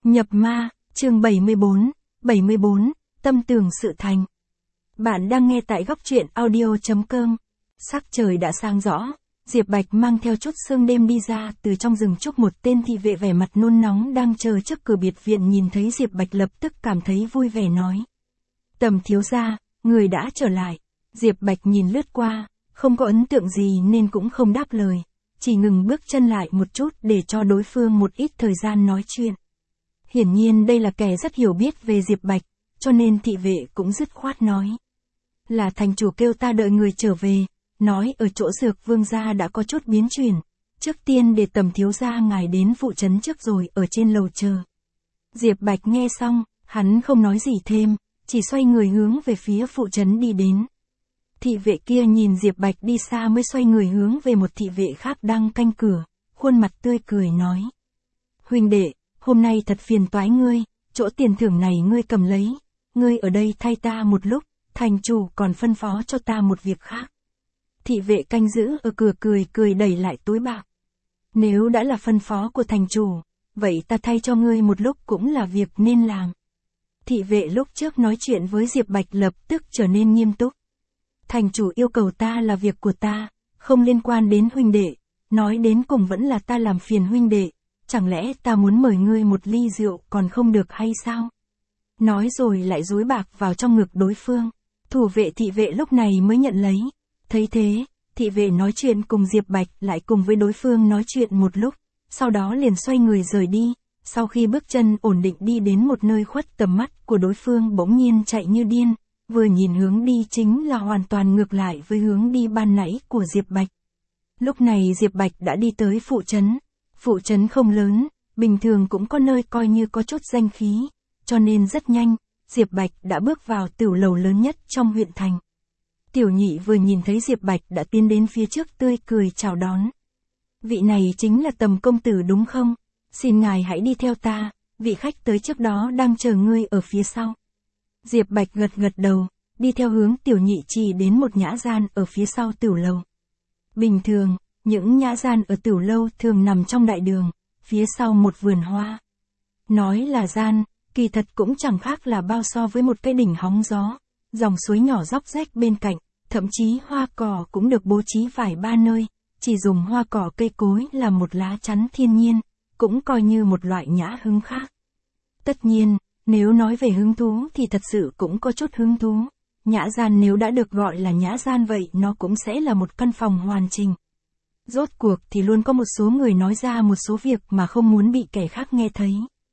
Nhập ma, chương 74, tâm tưởng sự thành. Bạn đang nghe tại góc truyện audio.com. Sắc trời đã sáng rõ, Diệp Bạch mang theo chút sương đêm đi ra từ trong rừng trúc. Một tên thị vệ vẻ mặt nôn nóng đang chờ trước cửa biệt viện nhìn thấy Diệp Bạch lập tức cảm thấy vui vẻ nói. Tầm thiếu gia, người đã trở lại. Diệp Bạch nhìn lướt qua, không có ấn tượng gì nên cũng không đáp lời, chỉ ngừng bước chân lại một chút để cho đối phương một ít thời gian nói chuyện. Hiển nhiên đây là kẻ rất hiểu biết về Diệp Bạch, cho nên thị vệ cũng dứt khoát nói. Là thành chủ kêu ta đợi người trở về, nói ở chỗ Dược Vương gia đã có chút biến chuyển, trước tiên để tầm thiếu gia ngài đến phụ trấn trước rồi ở trên lầu chờ. Diệp Bạch nghe xong, hắn không nói gì thêm, chỉ xoay người hướng về phía phụ trấn đi đến. Thị vệ kia nhìn Diệp Bạch đi xa mới xoay người hướng về một thị vệ khác đang canh cửa, khuôn mặt tươi cười nói. Huynh đệ, hôm nay thật phiền toái ngươi, chỗ tiền thưởng này ngươi cầm lấy, ngươi ở đây thay ta một lúc, thành chủ còn phân phó cho ta một việc khác. Thị vệ canh giữ ở cửa cười đẩy lại túi bạc. Nếu đã là phân phó của thành chủ, vậy ta thay cho ngươi một lúc cũng là việc nên làm. Thị vệ lúc trước nói chuyện với Diệp Bạch lập tức trở nên nghiêm túc. Thành chủ yêu cầu ta là việc của ta, không liên quan đến huynh đệ, nói đến cùng vẫn là ta làm phiền huynh đệ, chẳng lẽ ta muốn mời ngươi một ly rượu còn không được hay sao? Nói rồi lại dúi bạc vào trong ngực đối phương, thủ vệ thị vệ lúc này mới nhận lấy. Thấy thế, thị vệ nói chuyện cùng Diệp Bạch lại cùng với đối phương nói chuyện một lúc, sau đó liền xoay người rời đi. Sau khi bước chân ổn định đi đến một nơi khuất tầm mắt của đối phương bỗng nhiên chạy như điên, vừa nhìn hướng đi chính là hoàn toàn ngược lại với hướng đi ban nãy của Diệp Bạch. Lúc này Diệp Bạch đã đi tới phụ trấn không lớn, bình thường cũng có nơi coi như có chút danh khí, cho nên rất nhanh, Diệp Bạch đã bước vào tiểu lầu lớn nhất trong huyện thành. Tiểu nhị vừa nhìn thấy Diệp Bạch đã tiến đến phía trước tươi cười chào đón. Vị này chính là Tầm công tử đúng không? Xin ngài hãy đi theo ta, vị khách tới trước đó đang chờ ngươi ở phía sau. Diệp Bạch gật đầu, đi theo hướng tiểu nhị chỉ đến một nhã gian ở phía sau tiểu lầu. Bình thường, những nhã gian ở tiểu lâu thường nằm trong đại đường, phía sau một vườn hoa. Nói là gian, kỳ thật cũng chẳng khác là bao so với một cái đỉnh hóng gió, dòng suối nhỏ róc rách bên cạnh, thậm chí hoa cỏ cũng được bố trí vài ba nơi, chỉ dùng hoa cỏ cây cối là một lá chắn thiên nhiên, cũng coi như một loại nhã hứng khác. Tất nhiên, nếu nói về hứng thú thì thật sự cũng có chút hứng thú. Nhã gian nếu đã được gọi là nhã gian vậy nó cũng sẽ là một căn phòng hoàn chỉnh. Rốt cuộc thì luôn có một số người nói ra một số việc mà không muốn bị kẻ khác nghe thấy.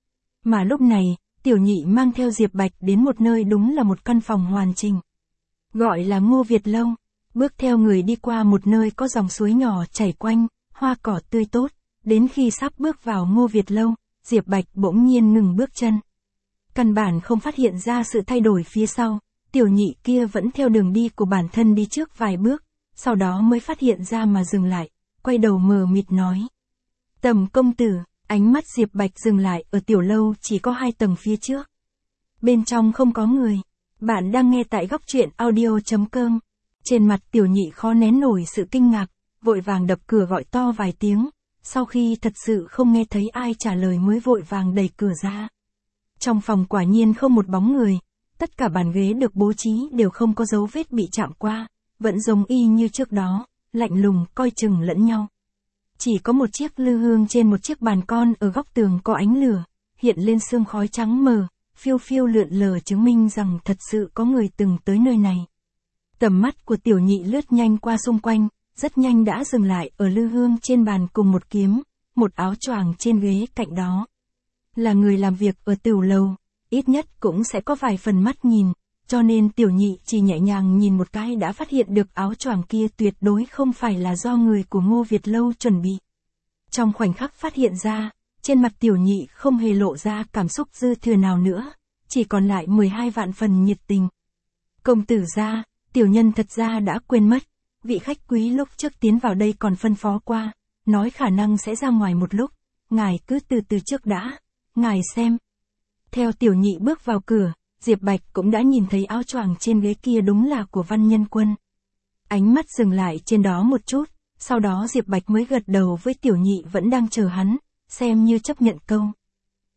Mà lúc này, tiểu nhị mang theo Diệp Bạch đến một nơi đúng là một căn phòng hoàn chỉnh. Gọi là Ngô Việt Lâu, bước theo người đi qua một nơi có dòng suối nhỏ chảy quanh, hoa cỏ tươi tốt, đến khi sắp bước vào Ngô Việt Lâu, Diệp Bạch bỗng nhiên ngừng bước chân. Căn bản không phát hiện ra sự thay đổi phía sau, tiểu nhị kia vẫn theo đường đi của bản thân đi trước vài bước, sau đó mới phát hiện ra mà dừng lại, quay đầu mờ mịt nói. Tầm công tử, ánh mắt Diệp Bạch dừng lại ở tiểu lâu chỉ có 2 tầng phía trước. Bên trong không có người. Bạn đang nghe tại góc truyện audio.com. Trên mặt tiểu nhị khó nén nổi sự kinh ngạc, vội vàng đập cửa gọi to vài tiếng, sau khi thật sự không nghe thấy ai trả lời mới vội vàng đẩy cửa ra. Trong phòng quả nhiên không một bóng người, tất cả bàn ghế được bố trí đều không có dấu vết bị chạm qua, vẫn giống y như trước đó, lạnh lùng coi chừng lẫn nhau. Chỉ có một chiếc lư hương trên một chiếc bàn con ở góc tường có ánh lửa, hiện lên sương khói trắng mờ, phiêu phiêu lượn lờ chứng minh rằng thật sự có người từng tới nơi này. Tầm mắt của tiểu nhị lướt nhanh qua xung quanh, rất nhanh đã dừng lại ở lư hương trên bàn cùng một kiếm, một áo choàng trên ghế cạnh đó. Là người làm việc ở tiểu lầu, ít nhất cũng sẽ có vài phần mắt nhìn, cho nên tiểu nhị chỉ nhẹ nhàng nhìn một cái đã phát hiện được áo choàng kia tuyệt đối không phải là do người của Ngô Việt Lâu chuẩn bị. Trong khoảnh khắc phát hiện ra, trên mặt tiểu nhị không hề lộ ra cảm xúc dư thừa nào nữa, chỉ còn lại 12 vạn phần nhiệt tình. Công tử gia, tiểu nhân thật ra đã quên mất, vị khách quý lúc trước tiến vào đây còn phân phó qua, nói khả năng sẽ ra ngoài một lúc, ngài cứ từ từ trước đã, ngài xem. Theo tiểu nhị bước vào cửa, Diệp Bạch cũng đã nhìn thấy áo choàng trên ghế kia đúng là của Văn Nhân Quân. Ánh mắt dừng lại trên đó một chút, sau đó Diệp Bạch mới gật đầu với tiểu nhị vẫn đang chờ hắn, xem như chấp nhận câu.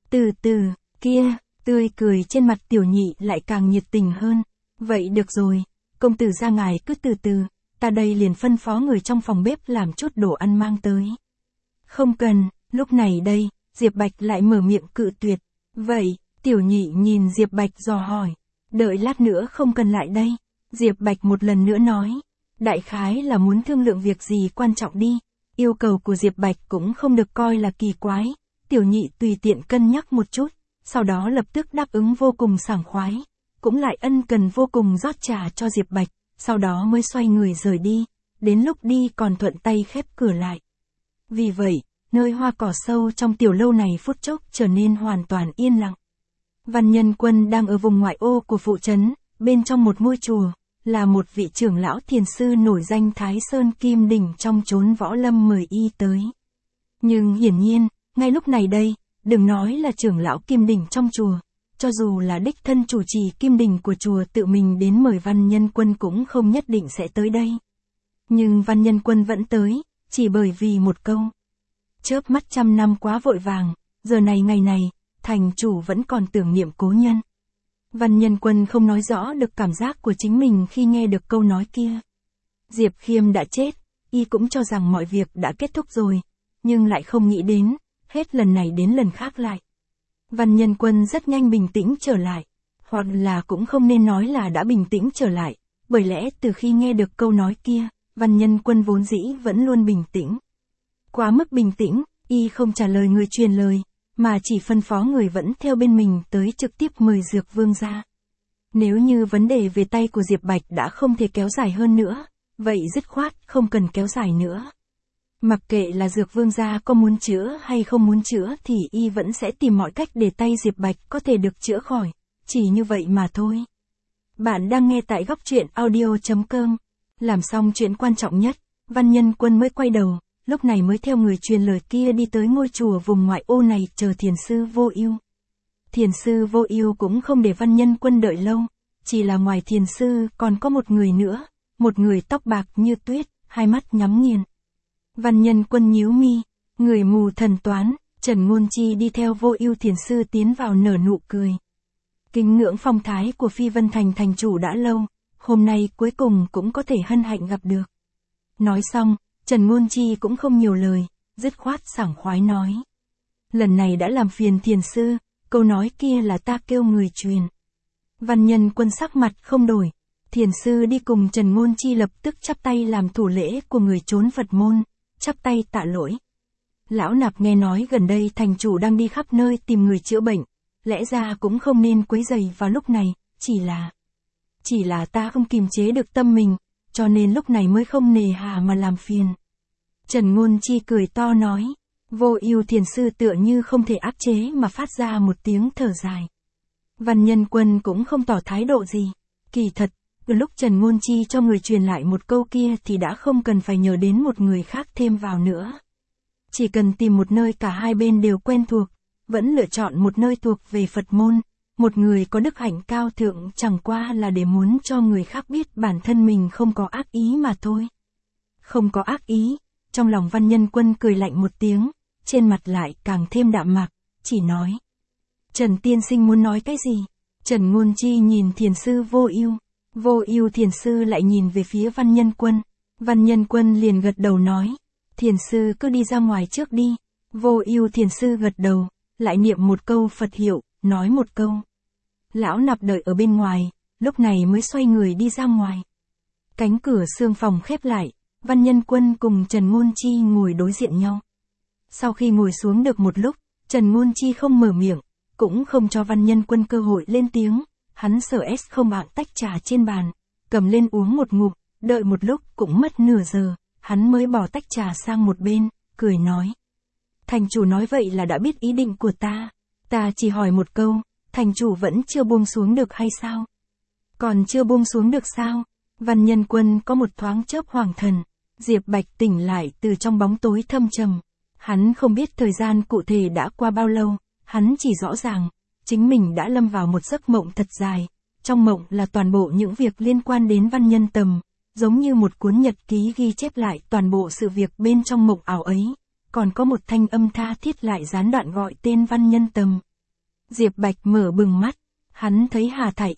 Từ từ, kia, tươi cười trên mặt Tiểu Nhị lại càng nhiệt tình hơn. Vậy được rồi, công tử gia ngài cứ từ từ, ta đây liền phân phó người trong phòng bếp làm chút đồ ăn mang tới. Không cần, lúc này đây, Diệp Bạch lại mở miệng cự tuyệt. Vậy, Tiểu Nhị nhìn Diệp Bạch dò hỏi. Đợi lát nữa không cần lại đây. Diệp Bạch một lần nữa nói. Đại khái là muốn thương lượng việc gì quan trọng đi. Yêu cầu của Diệp Bạch cũng không được coi là kỳ quái. Tiểu Nhị tùy tiện cân nhắc một chút, sau đó lập tức đáp ứng vô cùng sảng khoái. Cũng lại ân cần vô cùng rót trà cho Diệp Bạch, sau đó mới xoay người rời đi. Đến lúc đi còn thuận tay khép cửa lại. Vì vậy, nơi hoa cỏ sâu trong tiểu lâu này phút chốc trở nên hoàn toàn yên lặng. Văn Nhân Quân đang ở vùng ngoại ô của phụ trấn, bên trong một ngôi chùa, là một vị trưởng lão thiền sư nổi danh Thái Sơn Kim Đỉnh trong chốn võ lâm mời y tới. Nhưng hiển nhiên, ngay lúc này đây, đừng nói là trưởng lão Kim Đỉnh trong chùa, cho dù là đích thân chủ trì Kim Đỉnh của chùa tự mình đến mời Văn Nhân Quân cũng không nhất định sẽ tới đây. Nhưng Văn Nhân Quân vẫn tới, chỉ bởi vì một câu. Chớp mắt 100 năm quá vội vàng, giờ này ngày này, thành chủ vẫn còn tưởng niệm cố nhân. Văn Nhân Quân không nói rõ được cảm giác của chính mình khi nghe được câu nói kia. Diệp Khiêm đã chết, y cũng cho rằng mọi việc đã kết thúc rồi, nhưng lại không nghĩ đến, hết lần này đến lần khác lại. Văn Nhân Quân rất nhanh bình tĩnh trở lại, hoặc là cũng không nên nói là đã bình tĩnh trở lại, bởi lẽ từ khi nghe được câu nói kia, Văn Nhân Quân vốn dĩ vẫn luôn bình tĩnh. Quá mức bình tĩnh, y không trả lời người truyền lời, mà chỉ phân phó người vẫn theo bên mình tới trực tiếp mời Dược Vương ra. Nếu như vấn đề về tay của Diệp Bạch đã không thể kéo dài hơn nữa, vậy dứt khoát không cần kéo dài nữa. Mặc kệ là Dược Vương gia có muốn chữa hay không muốn chữa thì y vẫn sẽ tìm mọi cách để tay Diệp Bạch có thể được chữa khỏi, chỉ như vậy mà thôi. Bạn đang nghe tại góc truyện audio.com. Làm xong chuyện quan trọng nhất, Văn Nhân Quân mới quay đầu, lúc này mới theo người truyền lời kia đi tới ngôi chùa vùng ngoại ô này chờ thiền sư Vô Ưu. Thiền sư Vô Ưu cũng không để Văn Nhân Quân đợi lâu, chỉ là ngoài thiền sư còn có một người nữa, một người tóc bạc như tuyết, hai mắt nhắm nghiền. Văn Nhân Quân nhíu mi, người mù thần toán, Trần Ngôn Chi đi theo Vô Ưu thiền sư tiến vào nở nụ cười. Kính ngưỡng phong thái của Phi Vân Thành thành chủ đã lâu, hôm nay cuối cùng cũng có thể hân hạnh gặp được. Nói xong, Trần Ngôn Chi cũng không nhiều lời, dứt khoát sảng khoái nói. Lần này đã làm phiền thiền sư, câu nói kia là ta kêu người truyền. Văn Nhân Quân sắc mặt không đổi, thiền sư đi cùng Trần Ngôn Chi lập tức chắp tay làm thủ lễ của người trốn Phật môn, chắp tay tạ lỗi. Lão Nạp nghe nói gần đây thành chủ đang đi khắp nơi tìm người chữa bệnh, lẽ ra cũng không nên quấy rầy vào lúc này, chỉ là ta không kiềm chế được tâm mình, cho nên lúc này mới không nề hà mà làm phiền. Trần Ngôn Chi cười to nói, Vô Ưu thiền sư tựa như không thể áp chế mà phát ra một tiếng thở dài. Văn Nhân Quân cũng không tỏ thái độ gì, kỳ thật, từ lúc Trần Ngôn Chi cho người truyền lại một câu kia thì đã không cần phải nhờ đến một người khác thêm vào nữa. Chỉ cần tìm một nơi cả hai bên đều quen thuộc, vẫn lựa chọn một nơi thuộc về Phật môn, một người có đức hạnh cao thượng chẳng qua là để muốn cho người khác biết bản thân mình không có ác ý mà thôi. Không có ác ý, trong lòng Văn Nhân Quân cười lạnh một tiếng, trên mặt lại càng thêm đạm mạc, chỉ nói. Trần tiên sinh muốn nói cái gì? Trần Ngôn Chi nhìn thiền sư Vô Ưu thiền sư lại nhìn về phía Văn Nhân Quân. Văn Nhân Quân liền gật đầu nói, thiền sư cứ đi ra ngoài trước đi. Vô Ưu thiền sư gật đầu, lại niệm một câu Phật hiệu, nói một câu. Lão Nạp đợi ở bên ngoài, lúc này mới xoay người đi ra ngoài. Cánh cửa xương phòng khép lại, Văn Nhân Quân cùng Trần Ngôn Chi ngồi đối diện nhau. Sau khi ngồi xuống được một lúc, Trần Ngôn Chi không mở miệng, cũng không cho Văn Nhân Quân cơ hội lên tiếng, hắn sở không bạn tách trà trên bàn, cầm lên uống một ngụm, đợi một lúc cũng mất nửa giờ, hắn mới bỏ tách trà sang một bên, cười nói. Thành chủ nói vậy là đã biết ý định của ta chỉ hỏi một câu, thành chủ vẫn chưa buông xuống được hay sao? Còn chưa buông xuống được sao? Văn Nhân Quân có một thoáng chớp hoàng thần, Diệp Bạch tỉnh lại từ trong bóng tối thâm trầm. Hắn không biết thời gian cụ thể đã qua bao lâu, hắn chỉ rõ ràng, chính mình đã lâm vào một giấc mộng thật dài. Trong mộng là toàn bộ những việc liên quan đến Văn Nhân Tầm, giống như một cuốn nhật ký ghi chép lại toàn bộ sự việc bên trong mộng ảo ấy. Còn có một thanh âm tha thiết lại gián đoạn gọi tên Văn Nhân Tầm, Diệp Bạch mở bừng mắt, hắn thấy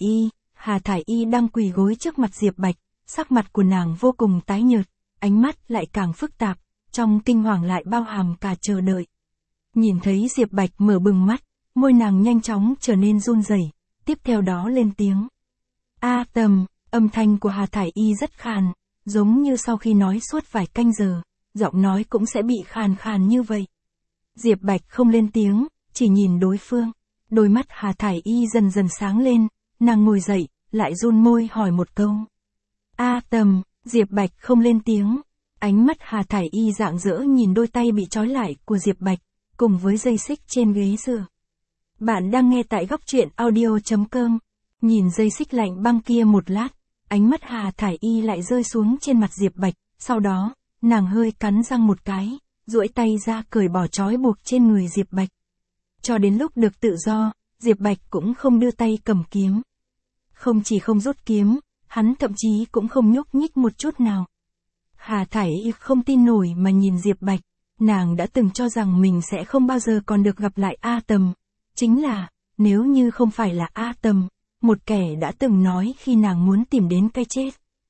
Hà Thải Y đang quỳ gối trước mặt Diệp Bạch, sắc mặt của nàng vô cùng tái nhợt, ánh mắt lại càng phức tạp, trong kinh hoàng lại bao hàm cả chờ đợi. Nhìn thấy Diệp Bạch mở bừng mắt, môi nàng nhanh chóng trở nên run rẩy, tiếp theo đó lên tiếng. A Tầm, âm thanh của Hà Thải Y rất khàn, giống như sau khi nói suốt vài canh giờ, giọng nói cũng sẽ bị khàn khàn như vậy. Diệp Bạch không lên tiếng, chỉ nhìn đối phương. Đôi mắt Hà Thải Y dần dần sáng lên, nàng ngồi dậy, lại run môi hỏi một câu. A Tầm, Diệp Bạch không lên tiếng. Ánh mắt Hà Thải Y rạng rỡ nhìn đôi tay bị trói lại của Diệp Bạch, cùng với dây xích trên ghế dựa. Bạn đang nghe tại góc truyện audio.com. Nhìn dây xích lạnh băng kia một lát, ánh mắt Hà Thải Y lại rơi xuống trên mặt Diệp Bạch, sau đó, nàng hơi cắn răng một cái, duỗi tay ra cởi bỏ trói buộc trên người Diệp Bạch. Cho đến lúc được tự do, Diệp Bạch cũng không đưa tay cầm kiếm. Không chỉ không rút kiếm, hắn thậm chí cũng không nhúc nhích một chút nào. Hà Thải Y không tin nổi mà nhìn Diệp Bạch, nàng đã từng cho rằng mình sẽ không bao giờ còn được gặp lại A Tầm. Chính là, nếu như không phải là A Tầm, một kẻ đã từng nói khi nàng muốn tìm đến cái chết.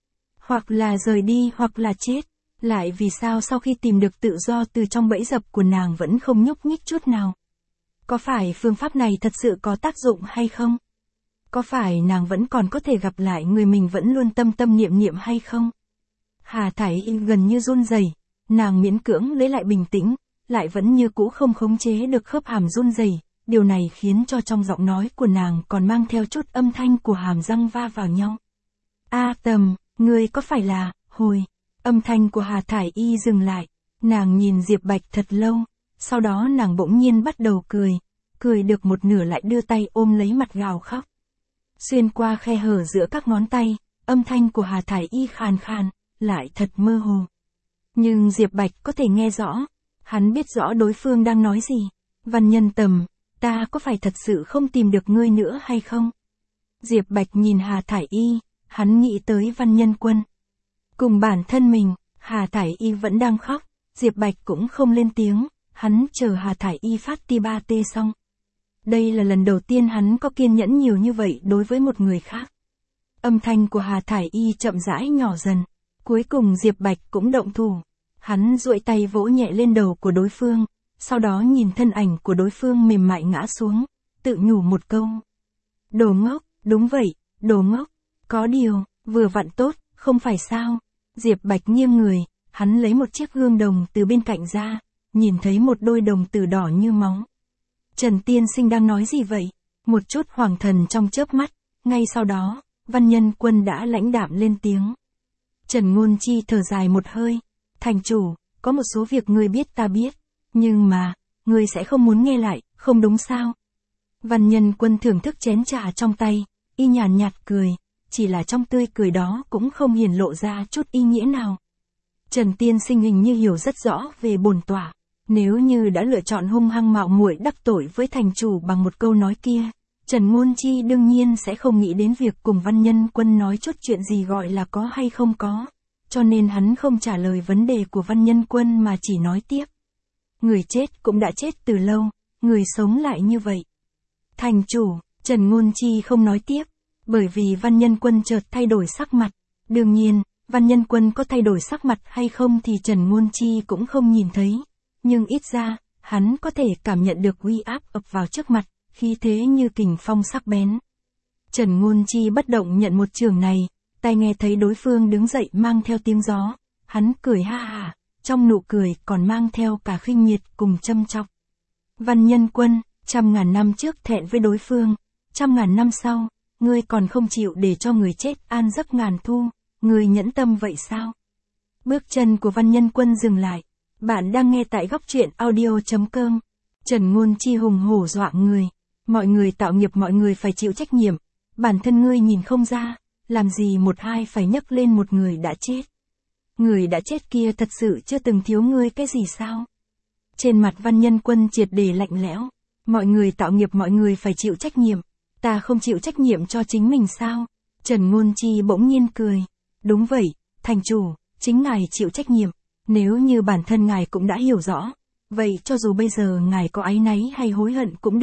Hoặc là rời đi hoặc là chết, lại vì sao sau khi tìm được tự do từ trong bẫy dập của nàng vẫn không nhúc nhích chút nào? Có phải phương pháp này thật sự có tác dụng hay không? Có phải nàng vẫn còn có thể gặp lại người mình vẫn luôn tâm tâm niệm niệm hay không? Hà Thải Y gần như run rẩy, nàng miễn cưỡng lấy lại bình tĩnh, lại vẫn như cũ không khống chế được khớp hàm run rẩy. Điều này khiến cho trong giọng nói của nàng còn mang theo chút âm thanh của hàm răng va vào nhau. A Tầm, ngươi có phải là, hồi. Âm thanh của Hà Thải Y dừng lại, nàng nhìn Diệp Bạch thật lâu, sau đó nàng bỗng nhiên bắt đầu cười được một nửa lại đưa tay ôm lấy mặt gào khóc. Xuyên qua khe hở giữa các ngón tay, âm thanh của Hà Thải Y khàn khàn, lại thật mơ hồ. Nhưng Diệp Bạch có thể nghe rõ, hắn biết rõ đối phương đang nói gì. Văn Nhân Tầm, ta có phải thật sự không tìm được ngươi nữa hay không? Diệp Bạch nhìn Hà Thải Y, hắn nghĩ tới Văn Nhân Quân. Cùng bản thân mình, Hà Thải Y vẫn đang khóc, Diệp Bạch cũng không lên tiếng, hắn chờ Hà Thải Y phát ti ba tê xong. Đây là lần đầu tiên hắn có kiên nhẫn nhiều như vậy đối với một người khác. Âm thanh của Hà Thải Y chậm rãi nhỏ dần, cuối cùng Diệp Bạch cũng động thủ. Hắn duỗi tay vỗ nhẹ lên đầu của đối phương, sau đó nhìn thân ảnh của đối phương mềm mại ngã xuống, tự nhủ một câu. Đồ ngốc, đúng vậy, đồ ngốc, có điều, vừa vặn tốt, không phải sao? Diệp Bạch nghiêng người, hắn lấy một chiếc gương đồng từ bên cạnh ra, nhìn thấy một đôi đồng tử đỏ như máu. Trần Tiên Sinh đang nói gì vậy? Một chút hoàng thần trong chớp mắt, ngay sau đó, Văn Nhân Quân đã lãnh đạm lên tiếng. Trần Ngôn Chi thở dài một hơi, thành chủ, có một số việc ngươi biết ta biết, nhưng mà, ngươi sẽ không muốn nghe lại, không đúng sao? Văn Nhân Quân thưởng thức chén trà trong tay, y nhàn nhạt cười, chỉ là trong tươi cười đó cũng không hiển lộ ra chút ý nghĩa nào. Trần Tiên Sinh hình như hiểu rất rõ về bổn tọa, nếu như đã lựa chọn hung hăng mạo muội đắc tội với thành chủ bằng một câu nói kia, Trần Ngôn Chi đương nhiên sẽ không nghĩ đến việc cùng Văn Nhân Quân nói chút chuyện gì gọi là có hay không có, cho nên hắn không trả lời vấn đề của Văn Nhân Quân mà chỉ nói tiếp. Người chết cũng đã chết từ lâu, người sống lại như vậy. Thành chủ, Trần Ngôn Chi không nói tiếp, bởi vì Văn Nhân Quân chợt thay đổi sắc mặt. Đương nhiên, Văn Nhân Quân có thay đổi sắc mặt hay không thì Trần Ngôn Chi cũng không nhìn thấy. Nhưng ít ra, hắn có thể cảm nhận được uy áp ập vào trước mặt, khí thế như kình phong sắc bén. Trần Ngôn Chi bất động nhận một chưởng này, tai nghe thấy đối phương đứng dậy mang theo tiếng gió. Hắn cười ha hả, trong nụ cười còn mang theo cả khinh miệt cùng châm chọc. Văn Nhân Quân, 100.000 năm trước thẹn với đối phương, 100.000 năm sau, ngươi còn không chịu để cho người chết an giấc ngàn thu, ngươi nhẫn tâm vậy sao? Bước chân của Văn Nhân Quân dừng lại. Bạn đang nghe tại góc truyện audio.com. Trần Ngôn Chi hùng hổ dọa người. Mọi người tạo nghiệp mọi người phải chịu trách nhiệm. Bản thân ngươi nhìn không ra, làm gì một hai phải nhắc lên một người đã chết. Người đã chết kia thật sự chưa từng thiếu ngươi cái gì sao? Trên mặt Văn Nhân Quân triệt để lạnh lẽo. Mọi người tạo nghiệp mọi người phải chịu trách nhiệm. Ta không chịu trách nhiệm cho chính mình sao? Trần Ngôn Chi bỗng nhiên cười. Đúng vậy, thành chủ, chính ngài chịu trách nhiệm. Nếu như bản thân ngài cũng đã hiểu rõ, vậy cho dù bây giờ ngài có áy náy hay hối hận cũng được,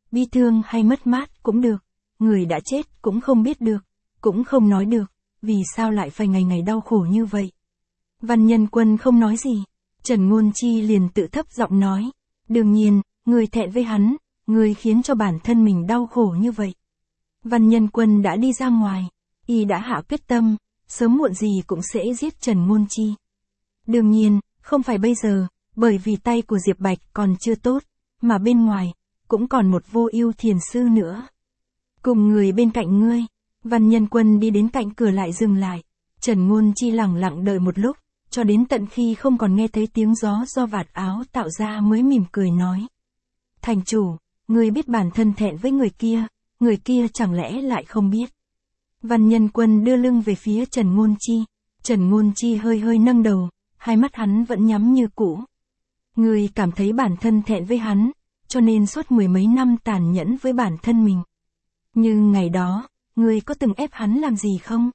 bi thương hay mất mát cũng được, người đã chết cũng không biết được, cũng không nói được, vì sao lại phải ngày ngày đau khổ như vậy. Văn Nhân Quân không nói gì, Trần Ngôn Chi liền tự thấp giọng nói, đương nhiên, người thẹn với hắn, người khiến cho bản thân mình đau khổ như vậy. Văn Nhân Quân đã đi ra ngoài, y đã hạ quyết tâm, sớm muộn gì cũng sẽ giết Trần Ngôn Chi. Đương nhiên, không phải bây giờ, bởi vì tay của Diệp Bạch còn chưa tốt, mà bên ngoài, cũng còn một Vô Ưu thiền sư nữa. Cùng người bên cạnh ngươi, Văn Nhân Quân đi đến cạnh cửa lại dừng lại, Trần Ngôn Chi lặng lặng đợi một lúc, cho đến tận khi không còn nghe thấy tiếng gió do vạt áo tạo ra mới mỉm cười nói. Thành chủ, ngươi biết bản thân thẹn với người kia chẳng lẽ lại không biết. Văn Nhân Quân đưa lưng về phía Trần Ngôn Chi hơi hơi nâng đầu, hai mắt hắn vẫn nhắm như cũ. Ngươi cảm thấy bản thân thẹn với hắn, cho nên suốt mười mấy năm tàn nhẫn với bản thân mình. Nhưng ngày đó, ngươi có từng ép hắn làm gì không?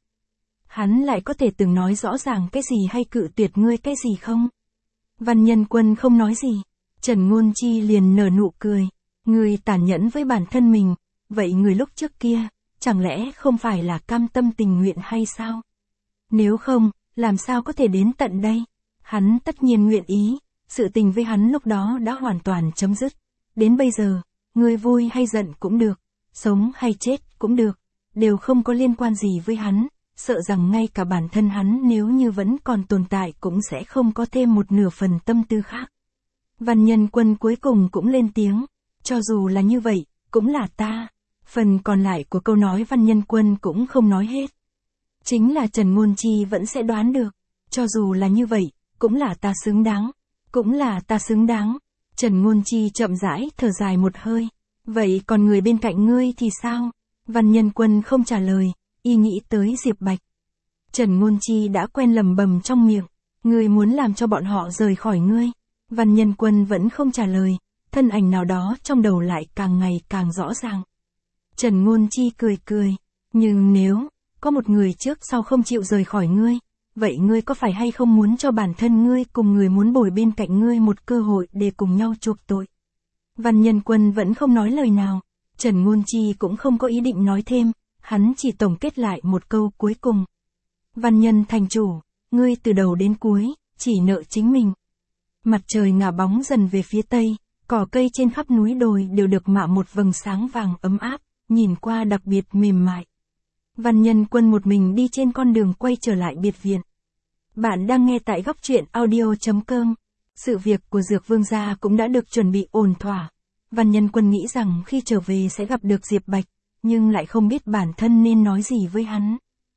Hắn lại có thể từng nói rõ ràng cái gì hay cự tuyệt ngươi cái gì không? Văn Nhân Quân không nói gì, Trần Ngôn Chi liền nở nụ cười. Ngươi tàn nhẫn với bản thân mình, vậy người lúc trước kia, chẳng lẽ không phải là cam tâm tình nguyện hay sao? Nếu không, làm sao có thể đến tận đây? Hắn tất nhiên nguyện ý, sự tình với hắn lúc đó đã hoàn toàn chấm dứt. Đến bây giờ, ngươi vui hay giận cũng được, sống hay chết cũng được, đều không có liên quan gì với hắn, sợ rằng ngay cả bản thân hắn nếu như vẫn còn tồn tại cũng sẽ không có thêm một nửa phần tâm tư khác. Văn Nhân Quân cuối cùng cũng lên tiếng, cho dù là như vậy, cũng là ta. Phần còn lại của câu nói Văn Nhân Quân cũng không nói hết. Chính là Trần Ngôn Chi vẫn sẽ đoán được, cho dù là như vậy, cũng là ta xứng đáng, cũng là ta xứng đáng. Trần Ngôn Chi chậm rãi thở dài một hơi, vậy còn người bên cạnh ngươi thì sao? Văn Nhân Quân không trả lời, y nghĩ tới Diệp Bạch. Trần Ngôn Chi đã quen lẩm bẩm trong miệng, ngươi muốn làm cho bọn họ rời khỏi ngươi. Văn Nhân Quân vẫn không trả lời, thân ảnh nào đó trong đầu lại càng ngày càng rõ ràng. Trần Ngôn Chi cười cười, nhưng nếu có một người trước sau không chịu rời khỏi ngươi, vậy ngươi có phải hay không muốn cho bản thân ngươi cùng người muốn bồi bên cạnh ngươi một cơ hội để cùng nhau chuộc tội? Văn Nhân Quân vẫn không nói lời nào, Trần Ngôn Chi cũng không có ý định nói thêm, hắn chỉ tổng kết lại một câu cuối cùng. Văn Nhân thành chủ, ngươi từ đầu đến cuối, chỉ nợ chính mình. Mặt trời ngả bóng dần về phía tây, cỏ cây trên khắp núi đồi đều được mạ một vầng sáng vàng ấm áp, nhìn qua đặc biệt mềm mại. Văn Nhân Quân một mình đi trên con đường quay trở lại biệt viện. Bạn đang nghe tại góc truyện audio.com. Sự việc của Dược Vương gia cũng đã được chuẩn bị ổn thỏa. Văn Nhân Quân nghĩ rằng khi trở về sẽ gặp được Diệp Bạch, nhưng lại không biết bản thân nên nói gì với hắn.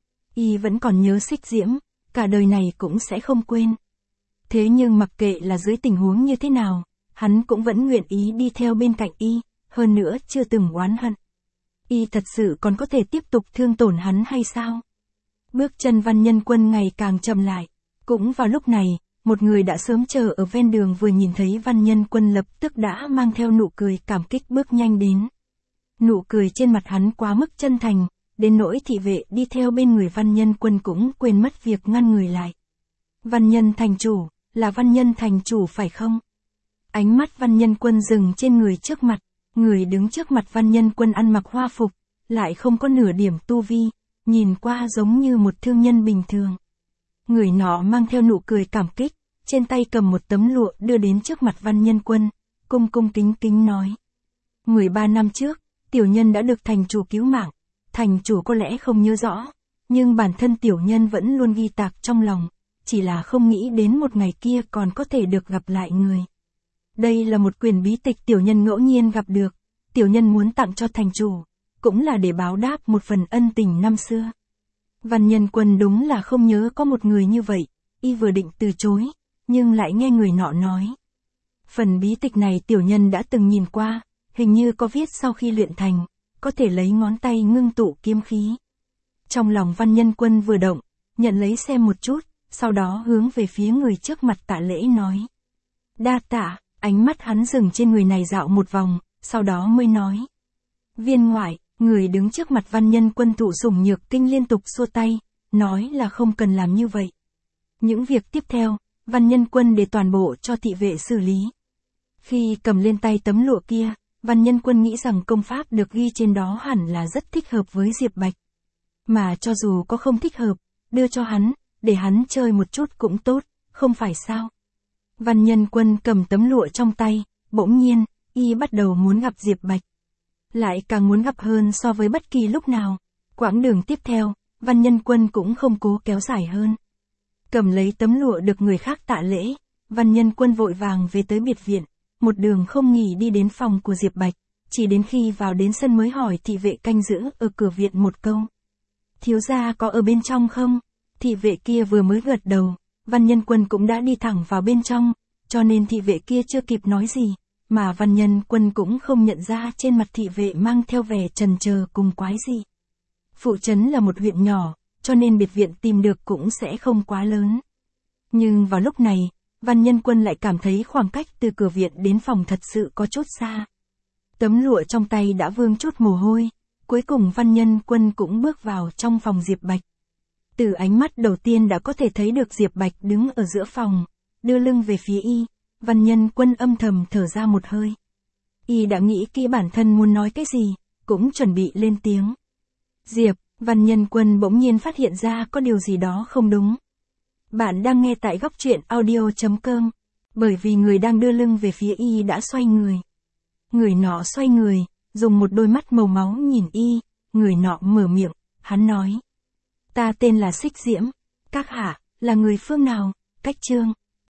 Y vẫn còn nhớ Xích Diễm, cả đời này cũng sẽ không quên. Thế nhưng mặc kệ là dưới tình huống như thế nào, hắn cũng vẫn nguyện ý đi theo bên cạnh y, hơn nữa chưa từng oán hận. Y thật sự còn có thể tiếp tục thương tổn hắn hay sao? Bước chân Văn Nhân Quân ngày càng chậm lại. Cũng vào lúc này, một người đã sớm chờ ở ven đường vừa nhìn thấy Văn Nhân Quân lập tức đã mang theo nụ cười cảm kích bước nhanh đến. Nụ cười trên mặt hắn quá mức chân thành, đến nỗi thị vệ đi theo bên người Văn Nhân Quân cũng quên mất việc ngăn người lại. Văn Nhân thành chủ, là Văn Nhân thành chủ phải không? Ánh mắt Văn Nhân Quân dừng trên người trước mặt, người đứng trước mặt Văn Nhân Quân ăn mặc hoa phục, lại không có nửa điểm tu vi, nhìn qua giống như một thương nhân bình thường. Người nọ mang theo nụ cười cảm kích, trên tay cầm một tấm lụa đưa đến trước mặt Văn Nhân Quân, cung cung kính kính nói. 13 năm trước, tiểu nhân đã được thành chủ cứu mạng, thành chủ có lẽ không nhớ rõ, nhưng bản thân tiểu nhân vẫn luôn ghi tạc trong lòng, chỉ là không nghĩ đến một ngày kia còn có thể được gặp lại người. Đây là một quyển bí tịch tiểu nhân ngẫu nhiên gặp được, tiểu nhân muốn tặng cho thành chủ, cũng là để báo đáp một phần ân tình năm xưa. Văn Nhân Quân đúng là không nhớ có một người như vậy, y vừa định từ chối, nhưng lại nghe người nọ nói. Phần bí tịch này tiểu nhân đã từng nhìn qua, hình như có viết sau khi luyện thành, có thể lấy ngón tay ngưng tụ kiếm khí. Trong lòng Văn Nhân Quân vừa động, nhận lấy xem một chút, sau đó hướng về phía người trước mặt tạ lễ nói. Đa tạ, ánh mắt hắn dừng trên người này dạo một vòng, sau đó mới nói. Viên ngoại, người đứng trước mặt Văn Nhân Quân thụ sủng nhược kinh liên tục xua tay, nói là không cần làm như vậy. Những việc tiếp theo, Văn Nhân Quân để toàn bộ cho thị vệ xử lý. Khi cầm lên tay tấm lụa kia, Văn Nhân Quân nghĩ rằng công pháp được ghi trên đó hẳn là rất thích hợp với Diệp Bạch. Mà cho dù có không thích hợp, đưa cho hắn, để hắn chơi một chút cũng tốt, không phải sao? Văn Nhân Quân cầm tấm lụa trong tay, bỗng nhiên, y bắt đầu muốn gặp Diệp Bạch. Lại càng muốn gặp hơn so với bất kỳ lúc nào. Quãng đường tiếp theo, Văn Nhân Quân cũng không cố kéo dài hơn. Cầm lấy tấm lụa được người khác tạ lễ, Văn Nhân Quân vội vàng về tới biệt viện, một đường không nghỉ đi đến phòng của Diệp Bạch, chỉ đến khi vào đến sân mới hỏi thị vệ canh giữ ở cửa viện một câu. Thiếu gia có ở bên trong không? Thị vệ kia vừa mới gật đầu, Văn Nhân Quân cũng đã đi thẳng vào bên trong, cho nên thị vệ kia chưa kịp nói gì, mà Văn Nhân Quân cũng không nhận ra trên mặt thị vệ mang theo vẻ trần chờ cùng quái gì. Phụ trấn là một huyện nhỏ, cho nên biệt viện tìm được cũng sẽ không quá lớn. Nhưng vào lúc này, Văn Nhân Quân lại cảm thấy khoảng cách từ cửa viện đến phòng thật sự có chút xa. Tấm lụa trong tay đã vương chút mồ hôi, cuối cùng Văn Nhân Quân cũng bước vào trong phòng Diệp Bạch. Từ ánh mắt đầu tiên đã có thể thấy được Diệp Bạch đứng ở giữa phòng, đưa lưng về phía y, Văn Nhân Quân âm thầm thở ra một hơi. Y đã nghĩ kỹ bản thân muốn nói cái gì, cũng chuẩn bị lên tiếng. Diệp, Văn Nhân Quân bỗng nhiên phát hiện ra có điều gì đó không đúng. Bạn đang nghe tại góc truyện audio.com, bởi vì người đang đưa lưng về phía y đã xoay người. Người nọ xoay người, dùng một đôi mắt màu máu nhìn y, người nọ mở miệng, hắn nói. Ta tên là Xích Diễm, các hạ, là người phương nào? Cách Trương.